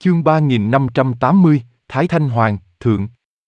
Chương 3580, Thái Thanh Hoàng, Thượng.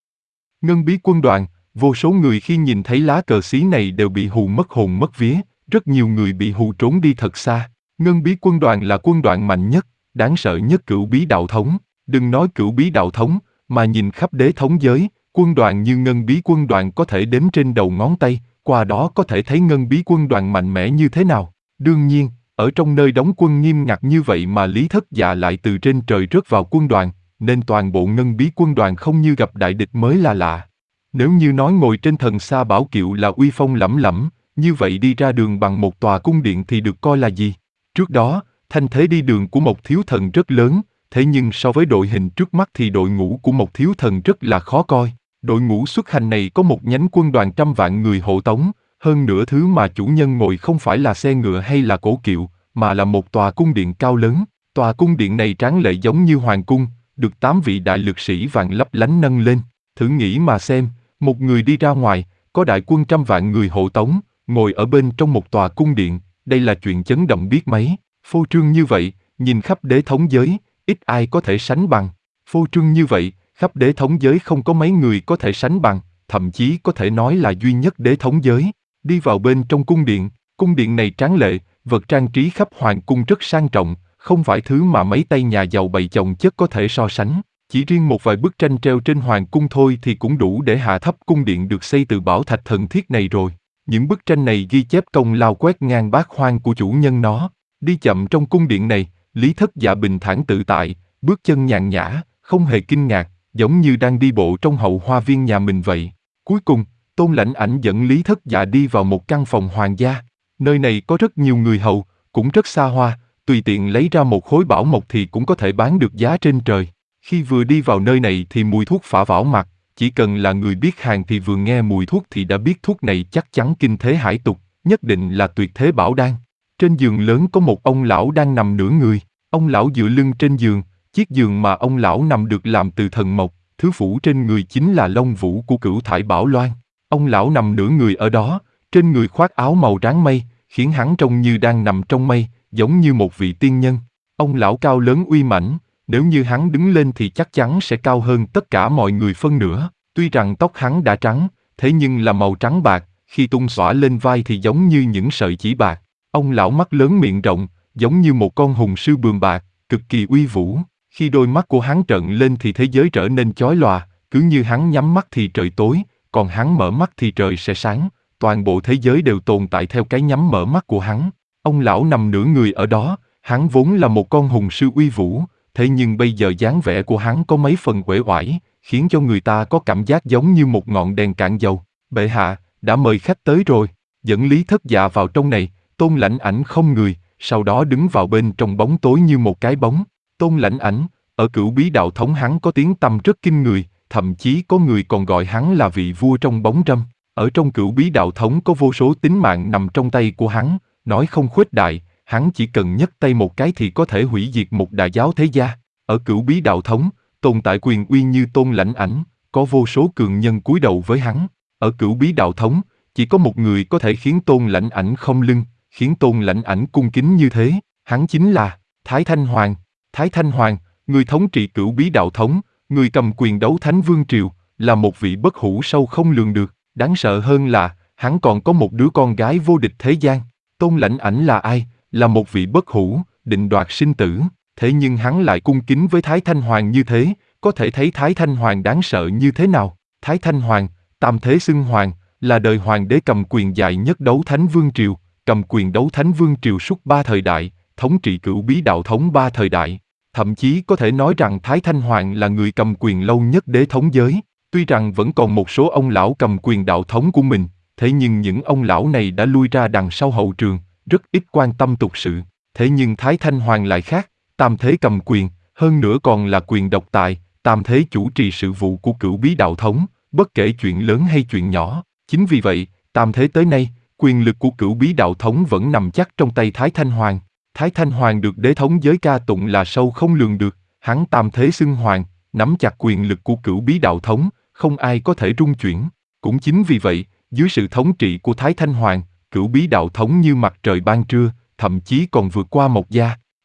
Ngân Bí Quân đoàn, vô số người khi nhìn thấy lá cờ xí này đều bị hù mất hồn mất vía, rất nhiều người bị hù trốn đi thật xa. Ngân Bí Quân đoàn là quân đoàn mạnh nhất, đáng sợ nhất Cửu Bí Đạo Thống. Đừng nói Cửu Bí Đạo Thống, mà nhìn khắp đế thống giới, quân đoàn như Ngân Bí Quân đoàn có thể đếm trên đầu ngón tay, qua đó có thể thấy Ngân Bí Quân đoàn mạnh mẽ như thế nào. Đương nhiên, ở trong nơi đóng quân nghiêm ngặt như vậy mà Lý Thất Dạ lại từ trên trời rớt vào quân đoàn, nên toàn bộ Ngân Bí Quân đoàn không như gặp đại địch mới là lạ. Nếu như nói ngồi trên thần sa bảo kiệu là uy phong lẫm lẫm, như vậy đi ra đường bằng một tòa cung điện thì được coi là gì? Trước đó, thanh thế đi đường của một thiếu thần rất lớn, thế nhưng so với đội hình trước mắt thì đội ngũ của một thiếu thần rất là khó coi. Đội ngũ xuất hành này có một nhánh quân đoàn trăm vạn người hộ tống, hơn nữa thứ mà chủ nhân ngồi không phải là xe ngựa hay là cổ kiệu, mà là một tòa cung điện cao lớn. Tòa cung điện này tráng lệ giống như hoàng cung, được 8 vị đại lực sĩ vàng lấp lánh nâng lên. Thử nghĩ mà xem, một người đi ra ngoài, có đại quân trăm vạn người hộ tống, ngồi ở bên trong một tòa cung điện, đây là chuyện chấn động biết mấy. Phô trương như vậy, nhìn khắp đế thống giới, ít ai có thể sánh bằng. Phô trương như vậy, khắp đế thống giới không có mấy người có thể sánh bằng, thậm chí có thể nói là duy nhất đế thống giới. Đi vào bên trong cung điện này tráng lệ, vật trang trí khắp hoàng cung rất sang trọng, không phải thứ mà mấy tay nhà giàu bày chồng chất có thể so sánh. Chỉ riêng một vài bức tranh treo trên hoàng cung thôi thì cũng đủ để hạ thấp cung điện được xây từ bảo thạch thần thiết này rồi. Những bức tranh này ghi chép công lao quét ngang bát hoang của chủ nhân nó. Đi chậm trong cung điện này, Lý Thất Dạ bình thản tự tại, bước chân nhàn nhã, không hề kinh ngạc, giống như đang đi bộ trong hậu hoa viên nhà mình vậy. Cuối cùng, Tôn Lãnh Ảnh dẫn Lý Thất Dạ đi vào một căn phòng hoàng gia. Nơi này có rất nhiều người hầu, cũng rất xa hoa, tùy tiện lấy ra một khối bảo mộc thì cũng có thể bán được giá trên trời. Khi vừa đi vào nơi này thì mùi thuốc phả vào mặt, chỉ cần là người biết hàng thì vừa nghe mùi thuốc thì đã biết thuốc này chắc chắn kinh thế hải tục, nhất định là tuyệt thế bảo đan. Trên giường lớn có một ông lão đang nằm nửa người, ông lão dựa lưng trên giường, chiếc giường mà ông lão nằm được làm từ thần mộc, thứ phủ trên người chính là lông vũ của Cửu Thải Bảo Loan. Ông lão nằm nửa người ở đó, trên người khoác áo màu ráng mây, khiến hắn trông như đang nằm trong mây, giống như một vị tiên nhân. Ông lão cao lớn uy mãnh, nếu như hắn đứng lên thì chắc chắn sẽ cao hơn tất cả mọi người phân nửa. Tuy rằng tóc hắn đã trắng, thế nhưng là màu trắng bạc, khi tung xõa lên vai thì giống như những sợi chỉ bạc. Ông lão mắt lớn miệng rộng, giống như một con hùng sư bườm bạc, cực kỳ uy vũ. Khi đôi mắt của hắn trợn lên thì thế giới trở nên chói lòa, cứ như hắn nhắm mắt thì trời tối, còn hắn mở mắt thì trời sẽ sáng. Toàn bộ thế giới đều tồn tại theo cái nhắm mở mắt của hắn. Ông lão nằm nửa người ở đó, hắn vốn là một con hùng sư uy vũ, thế nhưng bây giờ dáng vẻ của hắn có mấy phần uể oải, khiến cho người ta có cảm giác giống như một ngọn đèn cạn dầu. Bệ hạ, đã mời khách tới rồi. Dẫn Lý Thất Dạ vào trong này, Tôn Lãnh Ảnh không người, sau đó đứng vào bên trong bóng tối như một cái bóng. Tôn Lãnh Ảnh, ở Cửu Bí Đạo Thống hắn có tiếng tăm rất kinh người, thậm chí có người còn gọi hắn là vị vua trong bóng râm. Ở trong Cửu Bí Đạo Thống có vô số tính mạng nằm trong tay của hắn, nói không khuếch đại, hắn chỉ cần nhấc tay một cái thì có thể hủy diệt một đại giáo thế gia. Ở Cửu Bí Đạo Thống, tồn tại quyền uy như Tôn Lãnh Ảnh, có vô số cường nhân cúi đầu với hắn. Ở Cửu Bí Đạo Thống, chỉ có một người có thể khiến Tôn Lãnh Ảnh không lưng, khiến Tôn Lãnh Ảnh cung kính như thế, hắn chính là Thái Thanh Hoàng. Thái Thanh Hoàng, người thống trị Cửu Bí Đạo Thống, người cầm quyền đấu Thánh Vương Triều, là một vị bất hủ sâu không lường được. Đáng sợ hơn là, hắn còn có một đứa con gái vô địch thế gian. Tôn Lãnh Ảnh là ai? Là một vị bất hủ, định đoạt sinh tử. Thế nhưng hắn lại cung kính với Thái Thanh Hoàng như thế, có thể thấy Thái Thanh Hoàng đáng sợ như thế nào. Thái Thanh Hoàng, tam thế xưng hoàng, là đời hoàng đế cầm quyền dài nhất đấu Thánh Vương Triều, cầm quyền đấu Thánh Vương Triều suốt 3 thời đại, thống trị Cửu Bí Đạo Thống 3 thời đại. Thậm chí có thể nói rằng Thái Thanh Hoàng là người cầm quyền lâu nhất đế thống giới. Tuy rằng vẫn còn một số ông lão cầm quyền đạo thống của mình, thế nhưng những ông lão này đã lui ra đằng sau hậu trường, rất ít quan tâm tục sự. Thế nhưng Thái Thanh Hoàng lại khác, tam thế cầm quyền, hơn nữa còn là quyền độc tài, tam thế chủ trì sự vụ của Cửu Bí Đạo Thống, bất kể chuyện lớn hay chuyện nhỏ. Chính vì vậy, tam thế tới nay, quyền lực của Cửu Bí Đạo Thống vẫn nằm chắc trong tay Thái Thanh Hoàng. Thái Thanh Hoàng được đế thống giới ca tụng là sâu không lường được, hắn tam thế xưng hoàng, nắm chặt quyền lực của Cửu Bí Đạo Thống, không ai có thể rung chuyển. Cũng chính vì vậy, dưới sự thống trị của Thái Thanh Hoàng, Cửu Bí Đạo Thống như mặt trời ban trưa, thậm chí còn vượt qua Mộc Gia.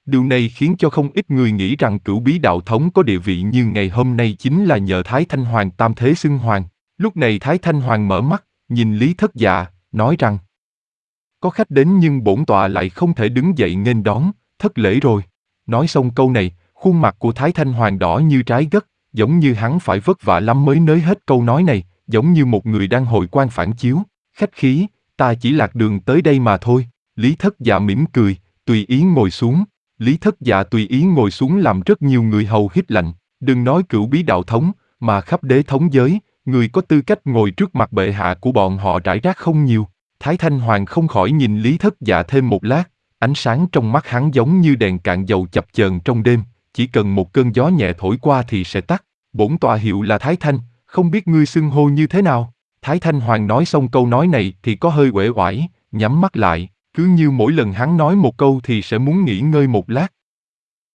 Điều này khiến cho không ít người nghĩ rằng Cửu Bí đạo thống có địa vị như ngày hôm nay chính là nhờ Thái Thanh Hoàng tam thế xưng hoàng. Lúc này Thái Thanh Hoàng mở mắt, nhìn Lý Thất Dạ, nói rằng: có khách đến nhưng bổn tọa lại không thể đứng dậy nghênh đón, thất lễ rồi. Nói xong câu này, khuôn mặt của Thái Thanh Hoàng đỏ như trái gấc, giống như hắn phải vất vả lắm mới nới hết câu nói này, giống như một người đang hồi quan phản chiếu. Khách khí, ta chỉ lạc đường tới đây mà thôi. Lý Thất Dạ mỉm cười, tùy ý ngồi xuống. Lý Thất Dạ tùy ý ngồi xuống làm rất nhiều người hầu hít lạnh. Đừng nói Cửu Bí đạo thống, mà khắp đế thống giới, người có tư cách ngồi trước mặt bệ hạ của bọn họ rải rác không nhiều. Thái Thanh Hoàng không khỏi nhìn Lý Thất Dạ thêm một lát, ánh sáng trong mắt hắn giống như đèn cạn dầu chập chờn trong đêm, chỉ cần một cơn gió nhẹ thổi qua thì sẽ tắt. Bổn tọa hiệu là Thái Thanh, không biết ngươi xưng hô như thế nào? Thái Thanh Hoàng nói xong câu nói này thì có hơi uể oải, nhắm mắt lại, cứ như mỗi lần hắn nói một câu thì sẽ muốn nghỉ ngơi một lát.